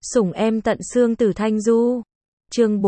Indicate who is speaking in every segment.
Speaker 1: Sủng em tận xương Tử Thanh Du. Chương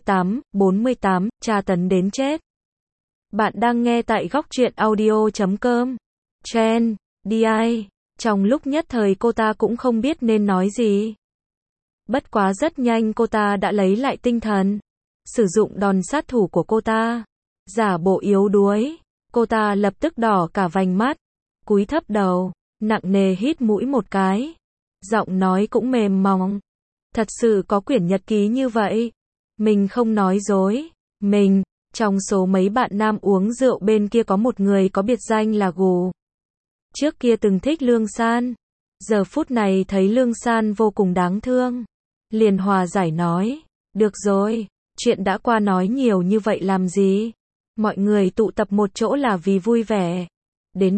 Speaker 1: 48, tra tấn đến chết. Bạn đang nghe tại góc truyện audio.com. Chen, đi ai? Trong lúc nhất thời cô ta cũng không biết nên nói gì. Bất quá rất nhanh cô ta đã lấy lại tinh thần. Sử dụng đòn sát thủ của cô ta. Giả bộ yếu đuối. Cô ta lập tức đỏ cả vành mắt. Cúi thấp đầu. Nặng nề hít mũi một cái. Giọng nói cũng mềm mỏng. Thật sự có quyển nhật ký như vậy. Mình không nói dối. Mình, trong số mấy bạn nam uống rượu bên kia có một người có biệt danh là Gù. Trước kia từng thích Lương San. Giờ phút này thấy Lương San vô cùng đáng thương. Liền hòa giải nói. Được rồi, chuyện đã qua nói nhiều như vậy làm gì? Mọi người tụ tập một chỗ là vì vui vẻ. Đến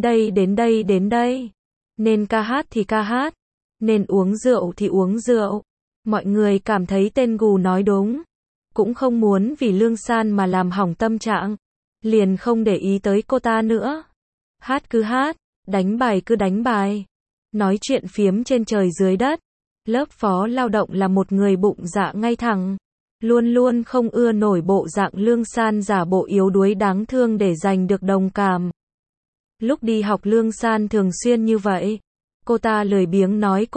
Speaker 1: đây. Nên ca hát thì ca hát. Nên uống rượu thì uống rượu. Mọi người cảm thấy tên Gù nói đúng. Cũng không muốn vì Lương San mà làm hỏng tâm trạng. Liền không để ý tới cô ta nữa. Hát cứ hát, đánh bài cứ đánh bài. Nói chuyện phiếm trên trời dưới đất. Lớp phó lao động là một người bụng dạ ngay thẳng. Luôn luôn không ưa nổi bộ dạng Lương San giả bộ yếu đuối đáng thương để giành được đồng cảm. Lúc đi học Lương San thường xuyên như vậy. Cô ta lười biếng nói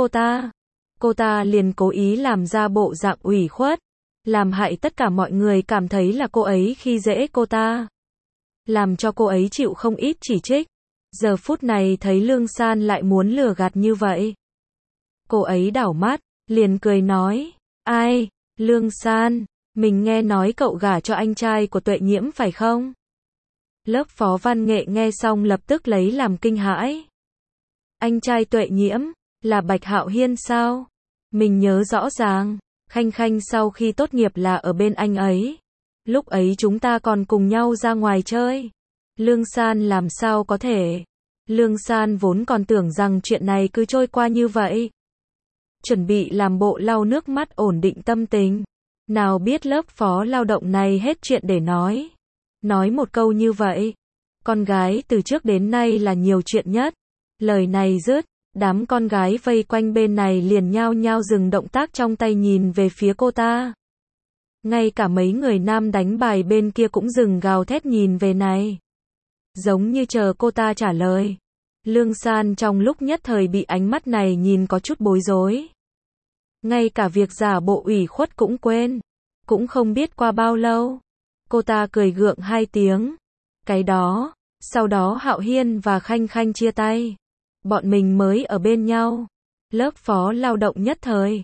Speaker 1: cô ta liền cố ý làm ra bộ dạng ủy khuất, làm hại tất cả mọi người cảm thấy là cô ấy khi dễ cô ta. Làm cho cô ấy chịu không ít chỉ trích. Giờ phút này thấy Lương San lại muốn lừa gạt như vậy. Cô ấy đảo mắt, liền cười nói, ai, Lương San, mình nghe nói cậu gả cho anh trai của Tuệ Nhiễm phải không? Lớp phó văn nghệ nghe xong lập tức lấy làm kinh hãi. Anh trai Tuệ Nhiễm, là Bạch Hạo Hiên sao? Mình nhớ rõ ràng, Khanh Khanh sau khi tốt nghiệp là ở bên anh ấy. Lúc ấy chúng ta còn cùng nhau ra ngoài chơi. Lương San làm sao có thể? Lương San vốn còn tưởng rằng chuyện này cứ trôi qua như vậy. Chuẩn bị làm bộ lau nước mắt ổn định tâm tình. Nào biết lớp phó lao động này hết chuyện để nói. Nói một câu như vậy. Con gái từ trước đến nay là nhiều chuyện nhất. Lời này dứt, đám con gái vây quanh bên này liền nhao nhao dừng động tác trong tay nhìn về phía cô ta. Ngay cả mấy người nam đánh bài bên kia cũng dừng gào thét nhìn về này. Giống như chờ cô ta trả lời. Lương San trong lúc nhất thời bị ánh mắt này nhìn có chút bối rối. Ngay cả việc giả bộ ủy khuất cũng quên. Cũng không biết qua bao lâu. Cô ta cười gượng 2 tiếng. Cái đó, sau đó Hạo Hiên và Khanh Khanh chia tay. Bọn mình mới ở bên nhau. Lớp phó lao động nhất thời.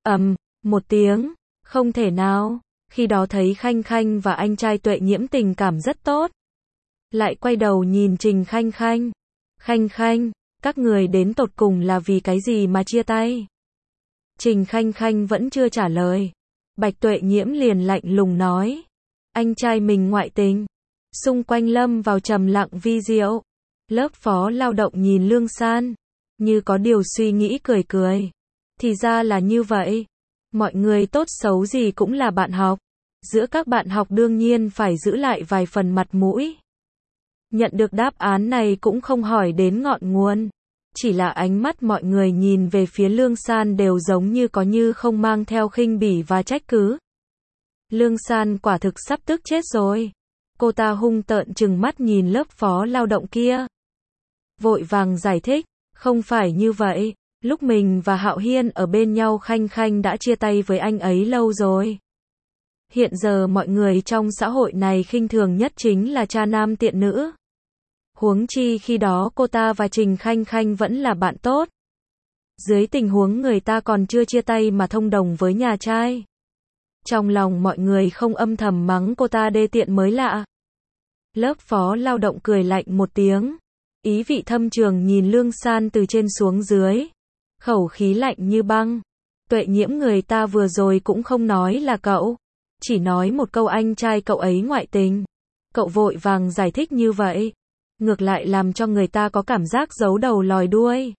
Speaker 1: Một tiếng. Không thể nào. Khi đó thấy Khanh Khanh và anh trai Tuệ Nhiễm tình cảm rất tốt. Lại quay đầu nhìn Trình Khanh Khanh. Khanh Khanh, các người đến tột cùng là vì cái gì mà chia tay? Trình Khanh Khanh vẫn chưa trả lời. Bạch Tuệ Nhiễm liền lạnh lùng nói. Anh trai mình ngoại tình. Xung quanh lâm vào trầm lặng vi diệu. Lớp phó lao động nhìn Lương San. Như có điều suy nghĩ cười cười. Thì ra là như vậy. Mọi người tốt xấu gì cũng là bạn học. Giữa các bạn học đương nhiên phải giữ lại vài phần mặt mũi. Nhận được đáp án này cũng không hỏi đến ngọn nguồn. Chỉ là ánh mắt mọi người nhìn về phía Lương San đều giống như có như không mang theo khinh bỉ và trách cứ. Lương San quả thực sắp tức chết rồi. Cô ta hung tợn trừng mắt nhìn lớp phó lao động kia. Vội vàng giải thích, không phải như vậy, lúc mình và Hạo Hiên ở bên nhau Khanh Khanh đã chia tay với anh ấy lâu rồi. Hiện giờ mọi người trong xã hội này khinh thường nhất chính là cha nam tiện nữ. Huống chi khi đó cô ta và Trình Khanh Khanh vẫn là bạn tốt. Dưới tình huống người ta còn chưa chia tay mà thông đồng với nhà trai. Trong lòng mọi người không âm thầm mắng cô ta đê tiện mới lạ. Lớp phó lao động cười lạnh một tiếng. Ý vị thâm trường nhìn Lương San từ trên xuống dưới. Khẩu khí lạnh như băng. Tuệ Nhiễm người ta vừa rồi cũng không nói là cậu. Chỉ nói một câu anh trai cậu ấy ngoại tình. Cậu vội vàng giải thích như vậy. Ngược lại làm cho người ta có cảm giác giấu đầu lòi đuôi.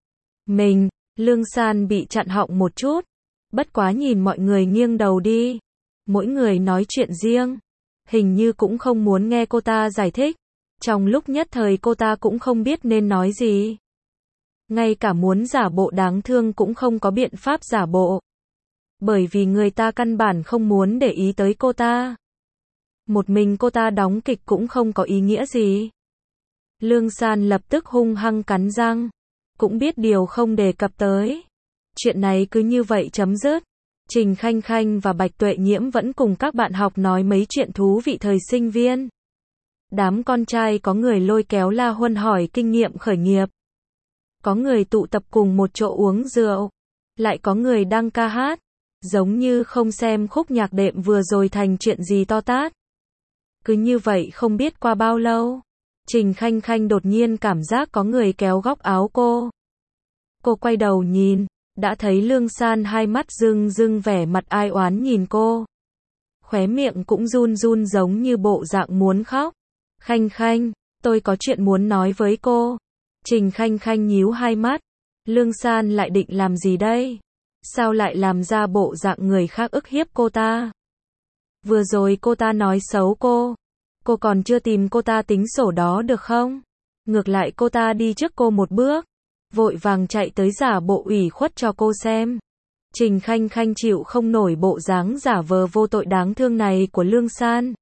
Speaker 1: Lương San bị chặn họng một chút. Bất quá nhìn mọi người nghiêng đầu đi. Mỗi người nói chuyện riêng. Hình như cũng không muốn nghe cô ta giải thích. Trong lúc nhất thời cô ta cũng không biết nên nói gì. Ngay cả muốn giả bộ đáng thương cũng không có biện pháp giả bộ. Bởi vì người ta căn bản không muốn để ý tới cô ta. Một mình cô ta đóng kịch cũng không có ý nghĩa gì. Lương San lập tức hung hăng cắn răng. Cũng biết điều không đề cập tới. Chuyện này cứ như vậy chấm dứt. Trình Khanh Khanh và Bạch Tuệ Nhiễm vẫn cùng các bạn học nói mấy chuyện thú vị thời sinh viên. Đám con trai có người lôi kéo La Huân hỏi kinh nghiệm khởi nghiệp. Có người tụ tập cùng một chỗ uống rượu. Lại có người đang ca hát. Giống như không xem khúc nhạc đệm vừa rồi thành chuyện gì to tát. Cứ như vậy không biết qua bao lâu. Trình Khanh Khanh đột nhiên cảm giác có người kéo góc áo cô. Cô quay đầu nhìn. Đã thấy Lương San hai mắt rưng rưng vẻ mặt ai oán nhìn cô. Khóe miệng cũng run run giống như bộ dạng muốn khóc. Khanh Khanh, tôi có chuyện muốn nói với cô. Trình Khanh Khanh nhíu hai mắt. Lương San lại định làm gì đây? Sao lại làm ra bộ dạng người khác ức hiếp cô ta? Vừa rồi cô ta nói xấu cô. Cô còn chưa tìm cô ta tính sổ đó được không? Ngược lại cô ta đi trước cô một bước. Vội vàng chạy tới giả bộ ủy khuất cho cô xem. Trình Khanh Khanh chịu không nổi bộ dáng giả vờ vô tội đáng thương này của Lương San.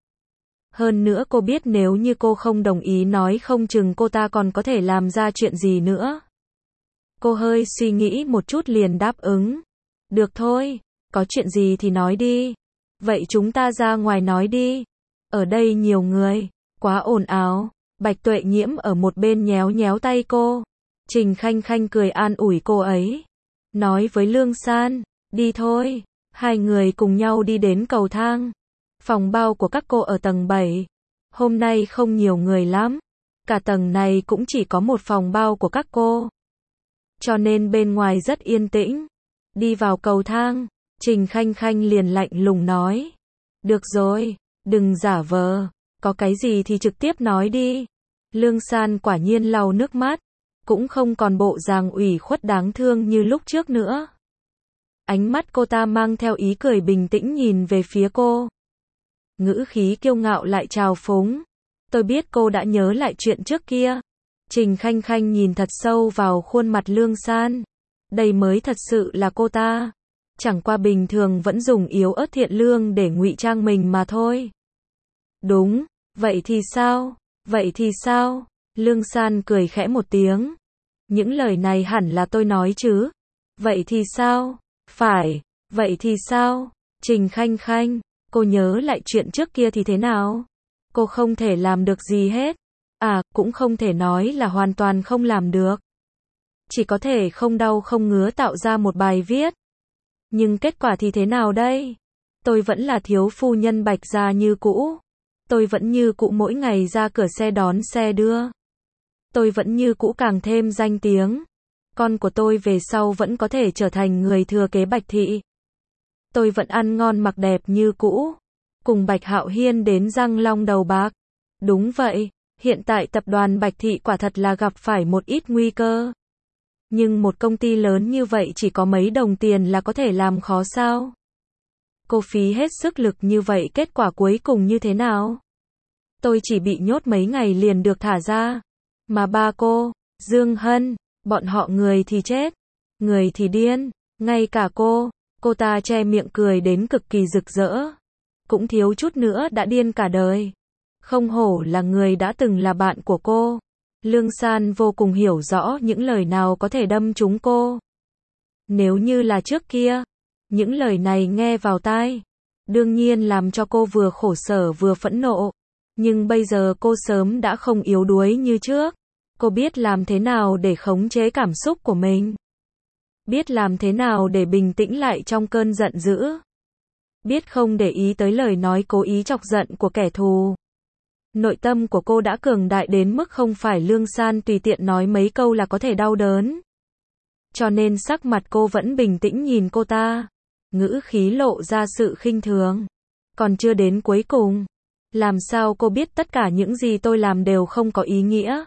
Speaker 1: Hơn nữa cô biết nếu như cô không đồng ý nói không chừng cô ta còn có thể làm ra chuyện gì nữa. Cô hơi suy nghĩ một chút liền đáp ứng. Được thôi, có chuyện gì thì nói đi. Vậy chúng ta ra ngoài nói đi. Ở đây nhiều người, quá ồn ào. Bạch Tuệ Nhiễm ở một bên nhéo nhéo tay cô. Trình Khanh Khanh cười an ủi cô ấy. Nói với Lương San, đi thôi. Hai người cùng nhau đi đến cầu thang. Phòng bao của các cô ở tầng 7. Hôm nay không nhiều người lắm. Cả tầng này cũng chỉ có một phòng bao của các cô. Cho nên bên ngoài rất yên tĩnh. Đi vào cầu thang, Trình Khanh Khanh liền lạnh lùng nói. Được rồi, đừng giả vờ. Có cái gì thì trực tiếp nói đi. Lương San quả nhiên lau nước mắt. Cũng không còn bộ dạng ủy khuất đáng thương như lúc trước nữa. Ánh mắt cô ta mang theo ý cười bình tĩnh nhìn về phía cô. Ngữ khí kiêu ngạo lại trào phúng. Tôi biết cô đã nhớ lại chuyện trước kia. Trình Khanh Khanh nhìn thật sâu vào khuôn mặt Lương San. Đây mới thật sự là cô ta. Chẳng qua bình thường vẫn dùng yếu ớt thiện lương để ngụy trang mình mà thôi. Đúng, vậy thì sao? Vậy thì sao? Lương San cười khẽ một tiếng. Những lời này hẳn là tôi nói chứ. Vậy thì sao? Phải, vậy thì sao? Trình Khanh Khanh, cô nhớ lại chuyện trước kia thì thế nào? Cô không thể làm được gì hết. À, cũng không thể nói là hoàn toàn không làm được. Chỉ có thể không đau không ngứa tạo ra một bài viết. Nhưng kết quả thì thế nào đây? Tôi vẫn là thiếu phu nhân Bạch gia như cũ. Tôi vẫn như cũ mỗi ngày ra cửa xe đón xe đưa. Tôi vẫn như cũ càng thêm danh tiếng. Con của tôi về sau vẫn có thể trở thành người thừa kế Bạch thị. Tôi vẫn ăn ngon mặc đẹp như cũ. Cùng Bạch Hạo Hiên đến răng long đầu bạc. Đúng vậy, hiện tại tập đoàn Bạch thị quả thật là gặp phải một ít nguy cơ. Nhưng một công ty lớn như vậy chỉ có mấy đồng tiền là có thể làm khó sao? Cô phí hết sức lực như vậy kết quả cuối cùng như thế nào? Tôi chỉ bị nhốt mấy ngày liền được thả ra. Mà ba cô, Dương Hân, bọn họ người thì chết, người thì điên, ngay cả cô ta che miệng cười đến cực kỳ rực rỡ. Cũng thiếu chút nữa đã điên cả đời. Không hổ là người đã từng là bạn của cô. Lương San vô cùng hiểu rõ những lời nào có thể đâm trúng cô. Nếu như là trước kia, những lời này nghe vào tai, đương nhiên làm cho cô vừa khổ sở vừa phẫn nộ. Nhưng bây giờ cô sớm đã không yếu đuối như trước. Cô biết làm thế nào để khống chế cảm xúc của mình. Biết làm thế nào để bình tĩnh lại trong cơn giận dữ. Biết không để ý tới lời nói cố ý chọc giận của kẻ thù. Nội tâm của cô đã cường đại đến mức không phải Lương San tùy tiện nói mấy câu là có thể đau đớn. Cho nên sắc mặt cô vẫn bình tĩnh nhìn cô ta. Ngữ khí lộ ra sự khinh thường. Còn chưa đến cuối cùng. Làm sao cô biết tất cả những gì tôi làm đều không có ý nghĩa?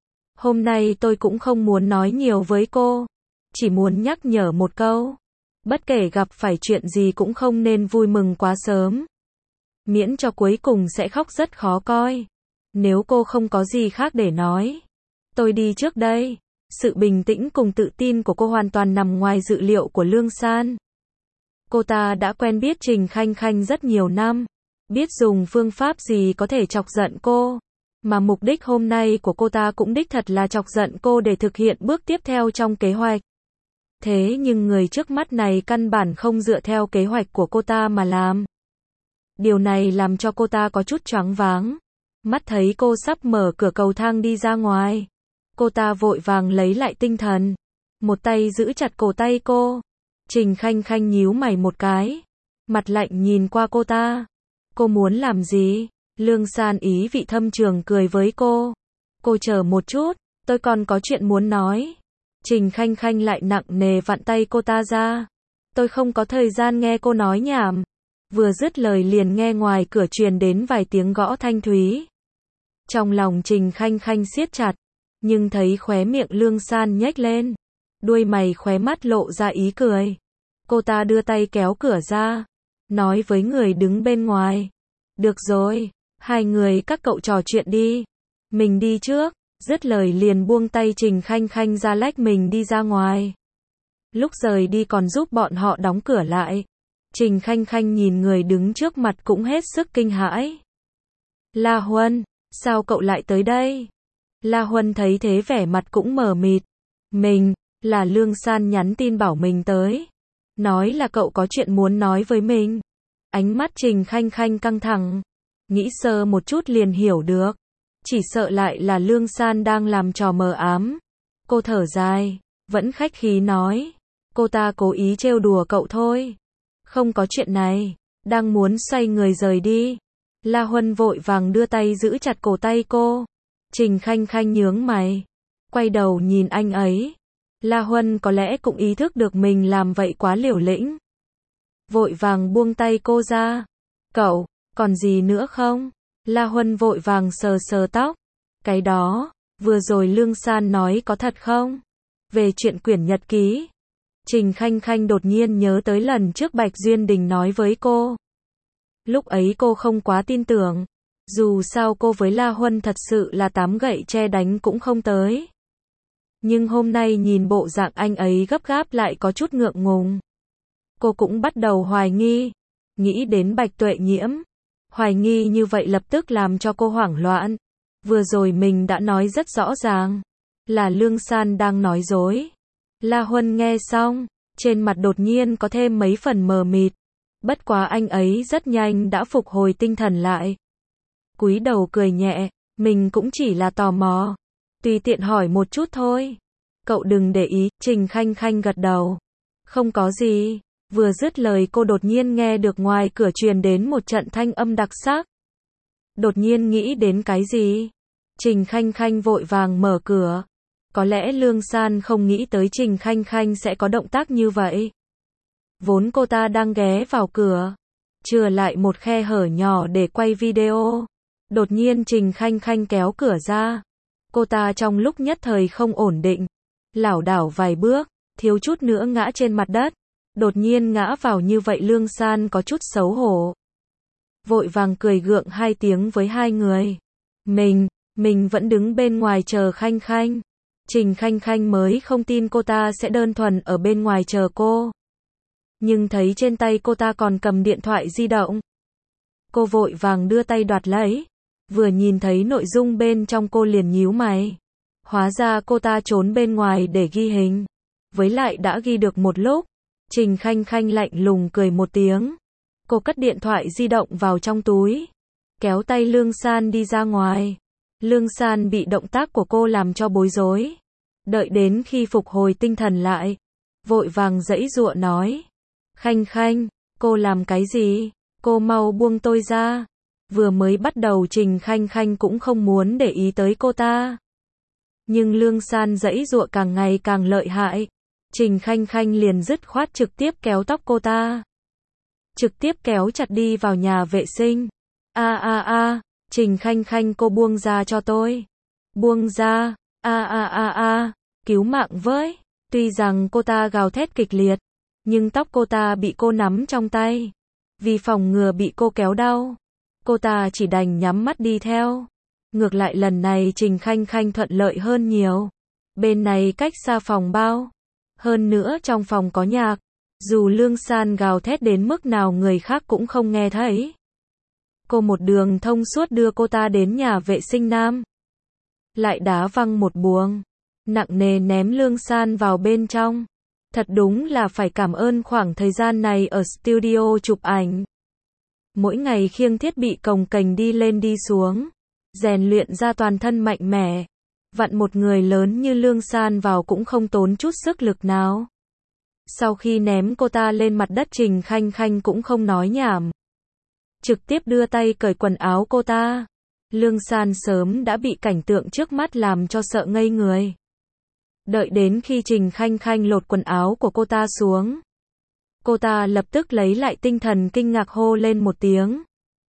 Speaker 1: Hôm nay tôi cũng không muốn nói nhiều với cô. Chỉ muốn nhắc nhở một câu. Bất kể gặp phải chuyện gì cũng không nên vui mừng quá sớm. Miễn cho cuối cùng sẽ khóc rất khó coi. Nếu cô không có gì khác để nói. Tôi đi trước đây. Sự bình tĩnh cùng tự tin của cô hoàn toàn nằm ngoài dự liệu của Lương San. Cô ta đã quen biết Trình Khanh Khanh rất nhiều năm, biết dùng phương pháp gì có thể chọc giận cô. Mà mục đích hôm nay của cô ta cũng đích thật là chọc giận cô để thực hiện bước tiếp theo trong kế hoạch. Thế nhưng người trước mắt này căn bản không dựa theo kế hoạch của cô ta mà làm. Điều này làm cho cô ta có chút choáng váng. Mắt thấy cô sắp mở cửa cầu thang đi ra ngoài. Cô ta vội vàng lấy lại tinh thần. Một tay giữ chặt cổ tay cô. Trình Khanh Khanh nhíu mày một cái. Mặt lạnh nhìn qua cô ta. Cô muốn làm gì? Lương San ý vị thâm trường cười với cô. Cô chờ một chút, tôi còn có chuyện muốn nói. Trình Khanh Khanh lại nặng nề vặn tay cô ta ra. Tôi không có thời gian nghe cô nói nhảm. Vừa dứt lời liền nghe ngoài cửa truyền đến vài tiếng gõ thanh thúy. Trong lòng Trình Khanh Khanh siết chặt, nhưng thấy khóe miệng Lương San nhếch lên. Đuôi mày khóe mắt lộ ra ý cười. Cô ta đưa tay kéo cửa ra, nói với người đứng bên ngoài. Được rồi, hai người các cậu trò chuyện đi. Mình đi trước. Dứt lời liền buông tay Trình Khanh Khanh ra lách mình đi ra ngoài. Lúc rời đi còn giúp bọn họ đóng cửa lại. Trình Khanh Khanh nhìn người đứng trước mặt cũng hết sức kinh hãi. La Huân, sao cậu lại tới đây? La Huân thấy thế vẻ mặt cũng mờ mịt. Mình, là Lương San nhắn tin bảo mình tới. Nói là cậu có chuyện muốn nói với mình. Ánh mắt Trình Khanh Khanh căng thẳng. Nghĩ sơ một chút liền hiểu được. Chỉ sợ lại là Lương San đang làm trò mờ ám. Cô thở dài, vẫn khách khí nói. Cô ta cố ý trêu đùa cậu thôi. Không có chuyện này. Đang muốn xoay người rời đi. La Huân vội vàng đưa tay giữ chặt cổ tay cô. Trình Khanh Khanh nhướng mày. Quay đầu nhìn anh ấy. La Huân có lẽ cũng ý thức được mình làm vậy quá liều lĩnh. Vội vàng buông tay cô ra. Cậu, còn gì nữa không? La Huân vội vàng sờ sờ tóc. Cái đó, vừa rồi Lương San nói có thật không? Về chuyện quyển nhật ký. Trình Khanh Khanh đột nhiên nhớ tới lần trước Bạch Duyên Đình nói với cô. Lúc ấy cô không quá tin tưởng. Dù sao cô với La Huân thật sự là tám gậy tre đánh cũng không tới. Nhưng hôm nay nhìn bộ dạng anh ấy gấp gáp lại có chút ngượng ngùng. Cô cũng bắt đầu hoài nghi. Nghĩ đến Bạch Tuệ Nhiễm. Hoài nghi như vậy lập tức làm cho cô hoảng loạn. Vừa rồi mình đã nói rất rõ ràng. Là Lương San đang nói dối. La Huân nghe xong. Trên mặt đột nhiên có thêm mấy phần mờ mịt. Bất quá anh ấy rất nhanh đã phục hồi tinh thần lại. Cúi đầu cười nhẹ. Mình cũng chỉ là tò mò. Tùy tiện hỏi một chút thôi. Cậu đừng để ý. Trình Khanh Khanh gật đầu. Không có gì. Vừa dứt lời cô đột nhiên nghe được ngoài cửa truyền đến một trận thanh âm đặc sắc. Đột nhiên nghĩ đến cái gì? Trình Khanh Khanh vội vàng mở cửa. Có lẽ Lương San không nghĩ tới Trình Khanh Khanh sẽ có động tác như vậy. Vốn cô ta đang ghé vào cửa, chừa lại một khe hở nhỏ để quay video. Đột nhiên Trình Khanh Khanh kéo cửa ra. Cô ta trong lúc nhất thời không ổn định, lảo đảo vài bước, thiếu chút nữa ngã trên mặt đất. Đột nhiên ngã vào như vậy Lương San có chút xấu hổ. Vội vàng cười gượng hai tiếng với hai người. Mình vẫn đứng bên ngoài chờ Khanh Khanh. Trình Khanh Khanh mới không tin cô ta sẽ đơn thuần ở bên ngoài chờ cô. Nhưng thấy trên tay cô ta còn cầm điện thoại di động. Cô vội vàng đưa tay đoạt lấy. Vừa nhìn thấy nội dung bên trong cô liền nhíu mày. Hóa ra cô ta trốn bên ngoài để ghi hình. Với lại đã ghi được một lúc. Trình Khanh Khanh lạnh lùng cười một tiếng. Cô cất điện thoại di động vào trong túi. Kéo tay Lương San đi ra ngoài. Lương San bị động tác của cô làm cho bối rối. Đợi đến khi phục hồi tinh thần lại. Vội vàng giãy giụa nói. Khanh Khanh, cô làm cái gì? Cô mau buông tôi ra. Vừa mới bắt đầu Trình Khanh Khanh cũng không muốn để ý tới cô ta. Nhưng Lương San giãy giụa càng ngày càng lợi hại. Trình Khanh Khanh liền dứt khoát trực tiếp kéo tóc cô ta. Trực tiếp kéo chặt đi vào nhà vệ sinh. Trình Khanh Khanh cô buông ra cho tôi. Buông ra, cứu mạng với. Tuy rằng cô ta gào thét kịch liệt, nhưng tóc cô ta bị cô nắm trong tay. Vì phòng ngừa bị cô kéo đau, cô ta chỉ đành nhắm mắt đi theo. Ngược lại lần này Trình Khanh Khanh thuận lợi hơn nhiều. Bên này cách xa phòng bao. Hơn nữa trong phòng có nhạc. Dù Lương San gào thét đến mức nào người khác cũng không nghe thấy. Cô một đường thông suốt đưa cô ta đến nhà vệ sinh nam. Lại đá văng một buồng nặng nề ném Lương San vào bên trong. Thật đúng là phải cảm ơn khoảng thời gian này ở studio chụp ảnh. Mỗi ngày khiêng thiết bị cồng kềnh đi lên đi xuống, rèn luyện ra toàn thân mạnh mẽ. Vặn một người lớn như Lương San vào cũng không tốn chút sức lực nào. Sau khi ném cô ta lên mặt đất, Trình Khanh Khanh cũng không nói nhảm. Trực tiếp đưa tay cởi quần áo cô ta. Lương San sớm đã bị cảnh tượng trước mắt làm cho sợ ngây người. Đợi đến khi Trình Khanh Khanh lột quần áo của cô ta xuống, cô ta lập tức lấy lại tinh thần, kinh ngạc hô lên một tiếng.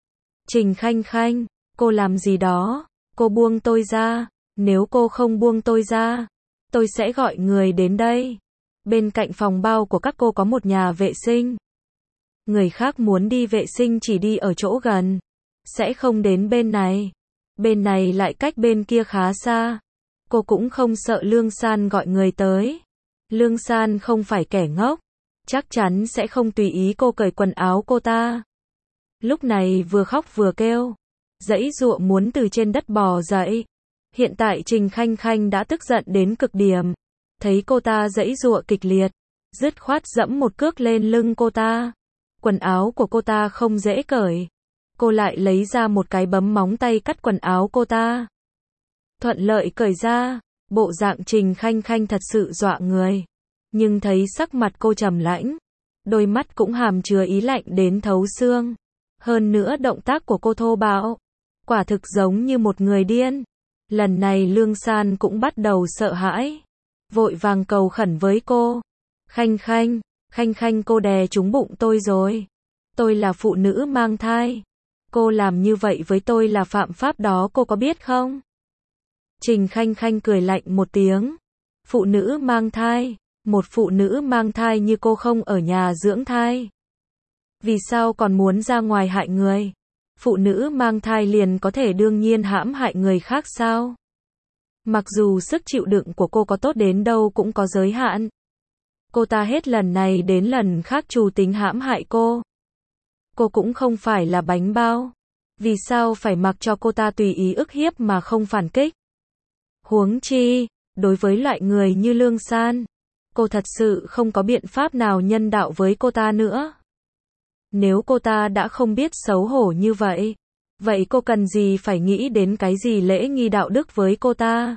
Speaker 1: Trình Khanh Khanh, cô làm gì đó? Cô buông tôi ra. Nếu cô không buông tôi ra, tôi sẽ gọi người đến đây. Bên cạnh phòng bao của các cô có một nhà vệ sinh. Người khác muốn đi vệ sinh chỉ đi ở chỗ gần, sẽ không đến bên này. Bên này lại cách bên kia khá xa. Cô cũng không sợ Lương San gọi người tới. Lương San không phải kẻ ngốc, chắc chắn sẽ không tùy ý cô cởi quần áo cô ta. Lúc này vừa khóc vừa kêu, giãy giụa muốn từ trên đất bò dậy. Hiện tại Trình Khanh Khanh đã tức giận đến cực điểm. Thấy cô ta giãy giụa kịch liệt, dứt khoát dẫm một cước lên lưng cô ta. Quần áo của cô ta không dễ cởi. Cô lại lấy ra một cái bấm móng tay cắt quần áo cô ta. Thuận lợi cởi ra. Bộ dạng Trình Khanh Khanh thật sự dọa người. Nhưng thấy sắc mặt cô trầm lãnh, đôi mắt cũng hàm chứa ý lạnh đến thấu xương. Hơn nữa động tác của cô thô bạo, quả thực giống như một người điên. Lần này Lương San cũng bắt đầu sợ hãi, vội vàng cầu khẩn với cô. Khanh Khanh, Khanh Khanh, cô đè trúng bụng tôi rồi. Tôi là phụ nữ mang thai. Cô làm như vậy với tôi là phạm pháp đó, cô có biết không? Trình Khanh Khanh cười lạnh một tiếng. Phụ nữ mang thai? Một phụ nữ mang thai như cô không ở nhà dưỡng thai, vì sao còn muốn ra ngoài hại người? Phụ nữ mang thai liền có thể đương nhiên hãm hại người khác sao? Mặc dù sức chịu đựng của cô có tốt đến đâu cũng có giới hạn. Cô ta hết lần này đến lần khác trù tính hãm hại cô. Cô cũng không phải là bánh bao. Vì sao phải mặc cho cô ta tùy ý ức hiếp mà không phản kích? Huống chi, đối với loại người như Lương San, cô thật sự không có biện pháp nào nhân đạo với cô ta nữa. Nếu cô ta đã không biết xấu hổ như vậy, vậy cô cần gì phải nghĩ đến cái gì lễ nghi đạo đức với cô ta?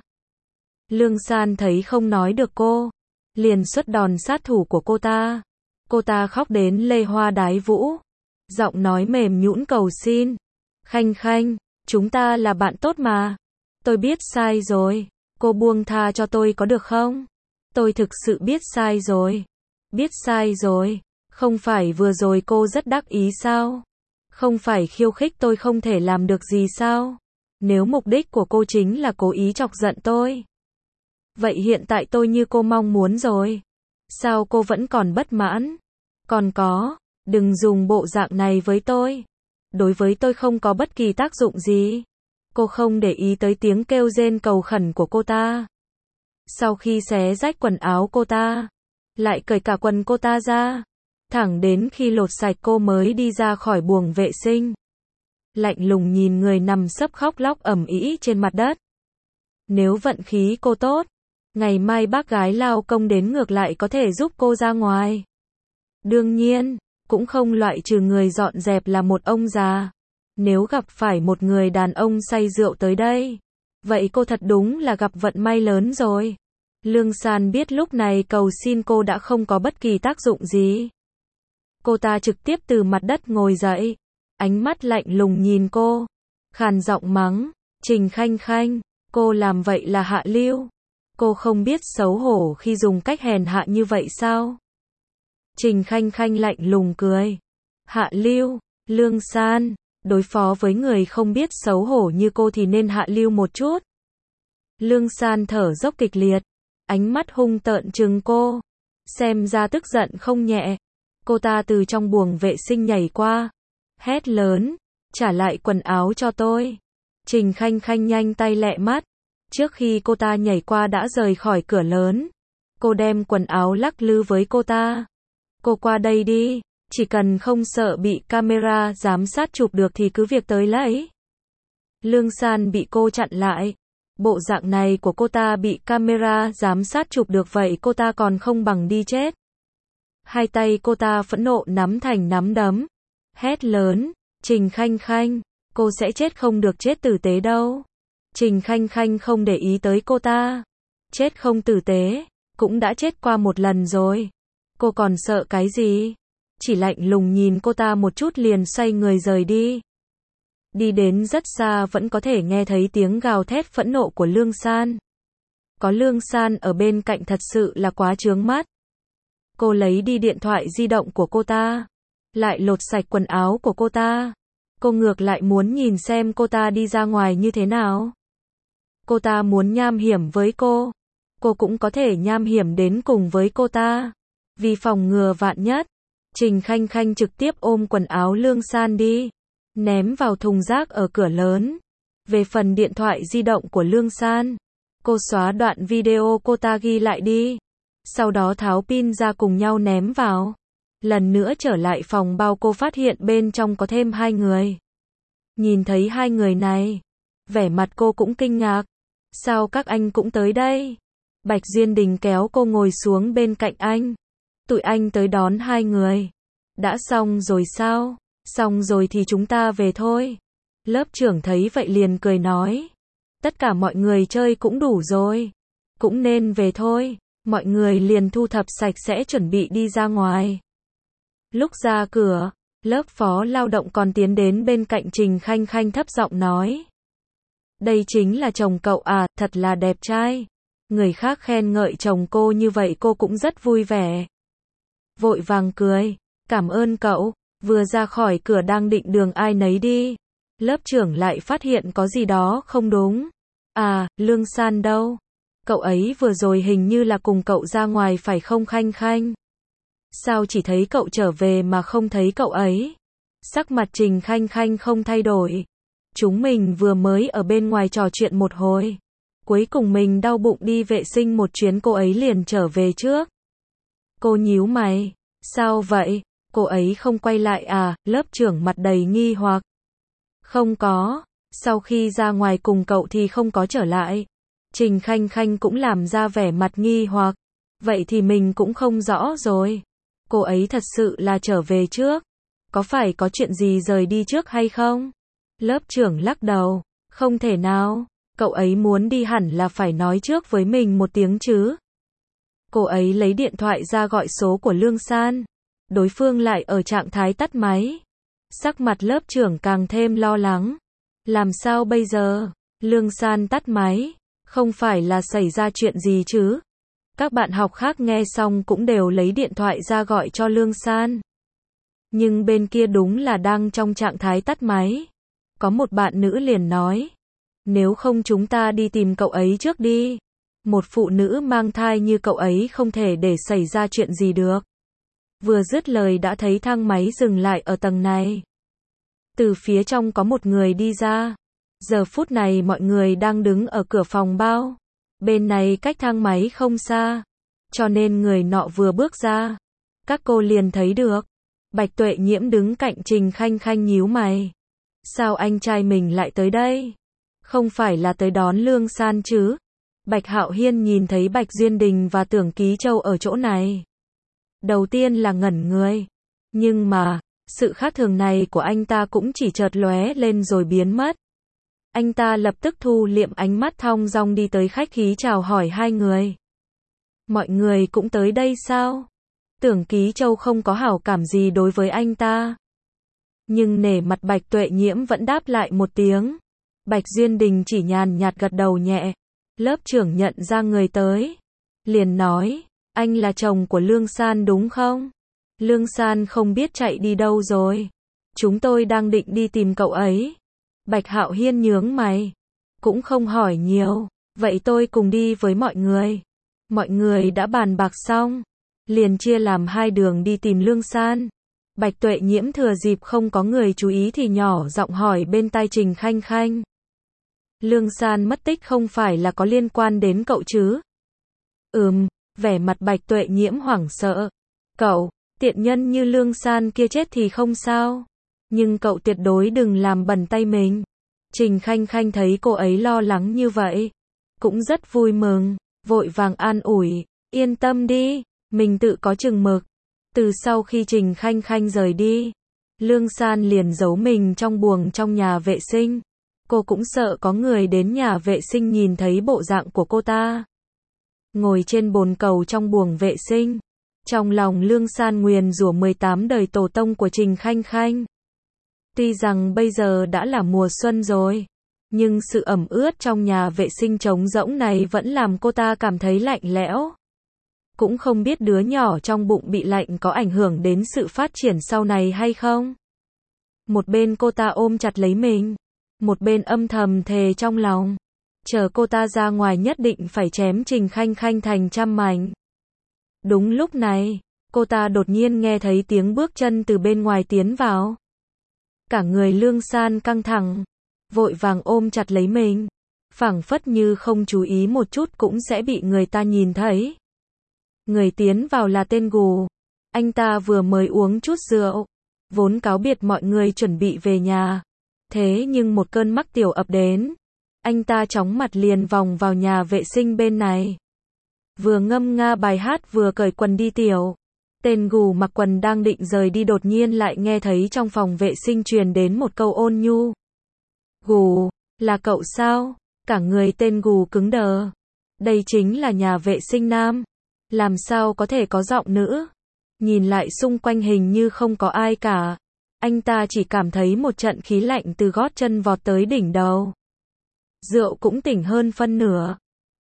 Speaker 1: Lương San thấy không nói được cô, liền xuất đòn sát thủ của cô ta. Cô ta khóc đến lê hoa đái vũ, giọng nói mềm nhũn cầu xin. Khanh Khanh, chúng ta là bạn tốt mà. Tôi biết sai rồi, cô buông tha cho tôi có được không? Tôi thực sự biết sai rồi. Biết sai rồi. Không phải vừa rồi cô rất đắc ý sao? Không phải khiêu khích tôi không thể làm được gì sao? Nếu mục đích của cô chính là cố ý chọc giận tôi, vậy hiện tại tôi như cô mong muốn rồi. Sao cô vẫn còn bất mãn? Còn có, đừng dùng bộ dạng này với tôi. Đối với tôi không có bất kỳ tác dụng gì. Cô không để ý tới tiếng kêu rên cầu khẩn của cô ta. Sau khi xé rách quần áo cô ta, lại cởi cả quần cô ta ra. Thẳng đến khi lột sạch cô mới đi ra khỏi buồng vệ sinh. Lạnh lùng nhìn người nằm sấp khóc lóc ầm ĩ trên mặt đất. Nếu vận khí cô tốt, ngày mai bác gái lao công đến ngược lại có thể giúp cô ra ngoài. Đương nhiên, cũng không loại trừ người dọn dẹp là một ông già. Nếu gặp phải một người đàn ông say rượu tới đây, vậy cô thật đúng là gặp vận may lớn rồi. Lương San biết lúc này cầu xin cô đã không có bất kỳ tác dụng gì. Cô ta trực tiếp từ mặt đất ngồi dậy, ánh mắt lạnh lùng nhìn cô, khàn giọng mắng, Trình Khanh Khanh, cô làm vậy là hạ lưu. Cô không biết xấu hổ khi dùng cách hèn hạ như vậy sao? Trình Khanh Khanh lạnh lùng cười. Hạ lưu, Lương San, đối phó với người không biết xấu hổ như cô thì nên hạ lưu một chút. Lương San thở dốc kịch liệt, ánh mắt hung tợn trừng cô, xem ra tức giận không nhẹ. Cô ta từ trong buồng vệ sinh nhảy qua, hét lớn, trả lại quần áo cho tôi. Trình Khanh Khanh nhanh tay lẹ mắt, trước khi cô ta nhảy qua đã rời khỏi cửa lớn. Cô đem quần áo lắc lư với cô ta. Cô qua đây đi, chỉ cần không sợ bị camera giám sát chụp được thì cứ việc tới lấy. Lương San bị cô chặn lại. Bộ dạng này của cô ta bị camera giám sát chụp được vậy cô ta còn không bằng đi chết. Hai tay cô ta phẫn nộ nắm thành nắm đấm. Hét lớn, Trình Khanh Khanh, cô sẽ chết không được chết tử tế đâu. Trình Khanh Khanh không để ý tới cô ta. Chết không tử tế, cũng đã chết qua một lần rồi. Cô còn sợ cái gì? Chỉ lạnh lùng nhìn cô ta một chút liền xoay người rời đi. Đi đến rất xa vẫn có thể nghe thấy tiếng gào thét phẫn nộ của Lương San. Có Lương San ở bên cạnh thật sự là quá chướng mắt. Cô lấy đi điện thoại di động của cô ta, lại lột sạch quần áo của cô ta. Cô ngược lại muốn nhìn xem cô ta đi ra ngoài như thế nào. Cô ta muốn nham hiểm với cô cũng có thể nham hiểm đến cùng với cô ta. Vì phòng ngừa vạn nhất, Trình Khanh Khanh trực tiếp ôm quần áo Lương San đi, ném vào thùng rác ở cửa lớn. Về phần điện thoại di động của Lương San, cô xóa đoạn video cô ta ghi lại đi. Sau đó tháo pin ra cùng nhau ném vào. Lần nữa trở lại phòng bao cô phát hiện bên trong có thêm hai người. Nhìn thấy hai người này, vẻ mặt cô cũng kinh ngạc. Sao các anh cũng tới đây? Bạch Duyên Đình kéo cô ngồi xuống bên cạnh anh. Tụi anh tới đón hai người. Đã xong rồi sao? Xong rồi thì chúng ta về thôi. Lớp trưởng thấy vậy liền cười nói. Tất cả mọi người chơi cũng đủ rồi. Cũng nên về thôi. Mọi người liền thu thập sạch sẽ chuẩn bị đi ra ngoài. Lúc ra cửa, lớp phó lao động còn tiến đến bên cạnh Trình Khanh Khanh thấp giọng nói. Đây chính là chồng cậu à, thật là đẹp trai. Người khác khen ngợi chồng cô như vậy cô cũng rất vui vẻ. Vội vàng cười, cảm ơn cậu. Vừa ra khỏi cửa đang định đường ai nấy đi. Lớp trưởng lại phát hiện có gì đó không đúng. À, Lương San đâu? Cậu ấy vừa rồi hình như là cùng cậu ra ngoài phải không Khanh Khanh? Sao chỉ thấy cậu trở về mà không thấy cậu ấy? Sắc mặt Trình Khanh Khanh không thay đổi. Chúng mình vừa mới ở bên ngoài trò chuyện một hồi. Cuối cùng mình đau bụng đi vệ sinh một chuyến cô ấy liền trở về trước. Cô nhíu mày. Sao vậy? Cô ấy không quay lại à? Lớp trưởng mặt đầy nghi hoặc. Không có. Sau khi ra ngoài cùng cậu thì không có trở lại. Trình Khanh Khanh cũng làm ra vẻ mặt nghi hoặc. Vậy thì mình cũng không rõ rồi. Cô ấy thật sự là trở về trước. Có phải có chuyện gì rời đi trước hay không? Lớp trưởng lắc đầu. Không thể nào. Cậu ấy muốn đi hẳn là phải nói trước với mình một tiếng chứ. Cô ấy lấy điện thoại ra gọi số của Lương San. Đối phương lại ở trạng thái tắt máy. Sắc mặt lớp trưởng càng thêm lo lắng. Làm sao bây giờ? Lương San tắt máy. Không phải là xảy ra chuyện gì chứ? Các bạn học khác nghe xong cũng đều lấy điện thoại ra gọi cho Lương San. Nhưng bên kia đúng là đang trong trạng thái tắt máy. Có một bạn nữ liền nói. Nếu không chúng ta đi tìm cậu ấy trước đi. Một phụ nữ mang thai như cậu ấy không thể để xảy ra chuyện gì được. Vừa dứt lời đã thấy thang máy dừng lại ở tầng này. Từ phía trong có một người đi ra. Giờ phút này mọi người đang đứng ở cửa phòng bao. Bên này cách thang máy không xa. Cho nên người nọ vừa bước ra. Các cô liền thấy được. Bạch Tuệ Nhiễm đứng cạnh Trình Khanh Khanh nhíu mày. Sao anh trai mình lại tới đây? Không phải là tới đón Lương San chứ? Bạch Hạo Hiên nhìn thấy Bạch Duyên Đình và Tưởng Ký Châu ở chỗ này. Đầu tiên là ngẩn người. Nhưng mà, sự khác thường này của anh ta cũng chỉ chợt lóe lên rồi biến mất. Anh ta lập tức thu liệm ánh mắt thong dong đi tới khách khí chào hỏi hai người. Mọi người cũng tới đây sao? Tưởng Ký Châu không có hảo cảm gì đối với anh ta. Nhưng nể mặt Bạch Tuệ Nhiễm vẫn đáp lại một tiếng. Bạch Duyên Đình chỉ nhàn nhạt gật đầu nhẹ. Lớp trưởng nhận ra người tới. Liền nói, anh là chồng của Lương San đúng không? Lương San không biết chạy đi đâu rồi. Chúng tôi đang định đi tìm cậu ấy. Bạch Hạo Hiên nhướng mày. Cũng không hỏi nhiều. Vậy tôi cùng đi với mọi người. Mọi người đã bàn bạc xong. Liền chia làm hai đường đi tìm Lương San. Bạch Tuệ Nhiễm thừa dịp không có người chú ý thì nhỏ giọng hỏi bên tai Trình Khanh Khanh. Lương San mất tích không phải là có liên quan đến cậu chứ? Vẻ mặt Bạch Tuệ Nhiễm hoảng sợ. Cậu, Tiện nhân như Lương San kia chết thì không sao. Nhưng cậu tuyệt đối đừng làm bẩn tay mình. Trình Khanh Khanh thấy cô ấy lo lắng như vậy, cũng rất vui mừng, vội vàng an ủi, yên tâm đi, mình tự có chừng mực. Từ sau khi Trình Khanh Khanh rời đi, Lương San liền giấu mình trong buồng trong nhà vệ sinh. Cô cũng sợ có người đến nhà vệ sinh nhìn thấy bộ dạng của cô ta. Ngồi trên bồn cầu trong buồng vệ sinh, trong lòng Lương San nguyền rủa 18 đời tổ tông của Trình Khanh Khanh. Tuy rằng bây giờ đã là mùa xuân rồi, nhưng sự ẩm ướt trong nhà vệ sinh trống rỗng này vẫn làm cô ta cảm thấy lạnh lẽo. Cũng không biết đứa nhỏ trong bụng bị lạnh có ảnh hưởng đến sự phát triển sau này hay không. Một bên cô ta ôm chặt lấy mình, một bên âm thầm thề trong lòng, chờ cô ta ra ngoài nhất định phải chém Trình Khanh Khanh thành trăm mảnh. Đúng lúc này, cô ta đột nhiên nghe thấy tiếng bước chân từ bên ngoài tiến vào. Cả người Lương San căng thẳng, vội vàng ôm chặt lấy mình, phảng phất như không chú ý một chút cũng sẽ bị người ta nhìn thấy. Người tiến vào là tên Gù. Anh ta vừa mới uống chút rượu, vốn cáo biệt mọi người chuẩn bị về nhà. Thế nhưng một cơn mắc tiểu ập đến, anh ta chóng mặt liền vòng vào nhà vệ sinh bên này. Vừa ngâm nga bài hát vừa cởi quần đi tiểu. Tên Gù mặc quần đang định rời đi đột nhiên lại nghe thấy trong phòng vệ sinh truyền đến một câu ôn nhu. Gù, là cậu sao? Cả người tên Gù cứng đờ. Đây chính là nhà vệ sinh nam. Làm sao có thể có giọng nữ? Nhìn lại xung quanh hình như không có ai cả. Anh ta chỉ cảm thấy một trận khí lạnh từ gót chân vọt tới đỉnh đầu. Rượu cũng tỉnh hơn phân nửa.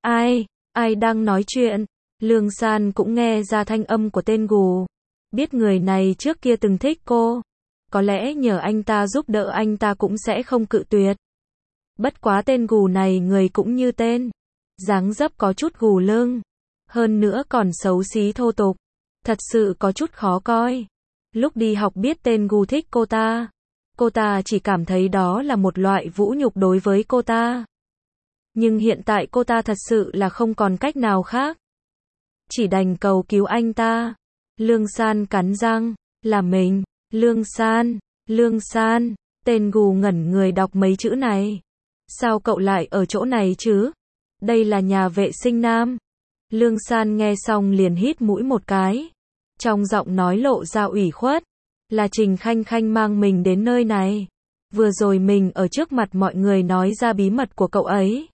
Speaker 1: Ai đang nói chuyện? Lương San cũng nghe ra thanh âm của tên Gù. Biết người này trước kia từng thích cô. Có lẽ nhờ anh ta giúp đỡ anh ta cũng sẽ không cự tuyệt. Bất quá tên Gù này người cũng như tên. Dáng dấp có chút gù lưng. Hơn nữa còn xấu xí thô tục. Thật sự có chút khó coi. Lúc đi học biết tên Gù thích cô ta. Cô ta chỉ cảm thấy đó là một loại vũ nhục đối với cô ta. Nhưng hiện tại cô ta thật sự là không còn cách nào khác. Chỉ đành cầu cứu anh ta. Lương San cắn răng, là mình. Lương San, tên Gù ngẩn người đọc mấy chữ này. Sao cậu lại ở chỗ này chứ? Đây là nhà vệ sinh nam. Lương San nghe xong liền hít mũi một cái. Trong giọng nói lộ ra ủy khuất. Là Trình Khanh Khanh mang mình đến nơi này. Vừa rồi mình ở trước mặt mọi người nói ra bí mật của cậu ấy.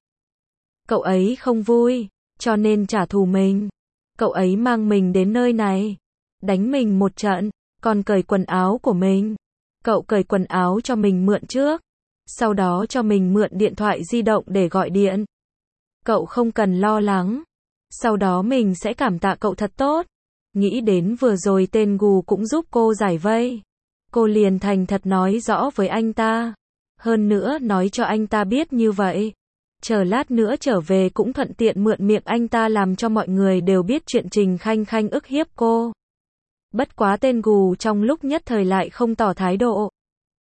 Speaker 1: Cậu ấy không vui, cho nên trả thù mình. Cậu ấy mang mình đến nơi này, đánh mình một trận, còn cởi quần áo của mình. Cậu cởi quần áo cho mình mượn trước, sau đó cho mình mượn điện thoại di động để gọi điện. Cậu không cần lo lắng, sau đó mình sẽ cảm tạ cậu thật tốt. Nghĩ đến vừa rồi tên Gù cũng giúp cô giải vây. Cô liền thành thật nói rõ với anh ta. Hơn nữa nói cho anh ta biết như vậy. Chờ lát nữa trở về cũng thuận tiện mượn miệng anh ta làm cho mọi người đều biết chuyện Trình Khanh Khanh ức hiếp cô. Bất quá tên Gù trong lúc nhất thời lại không tỏ thái độ.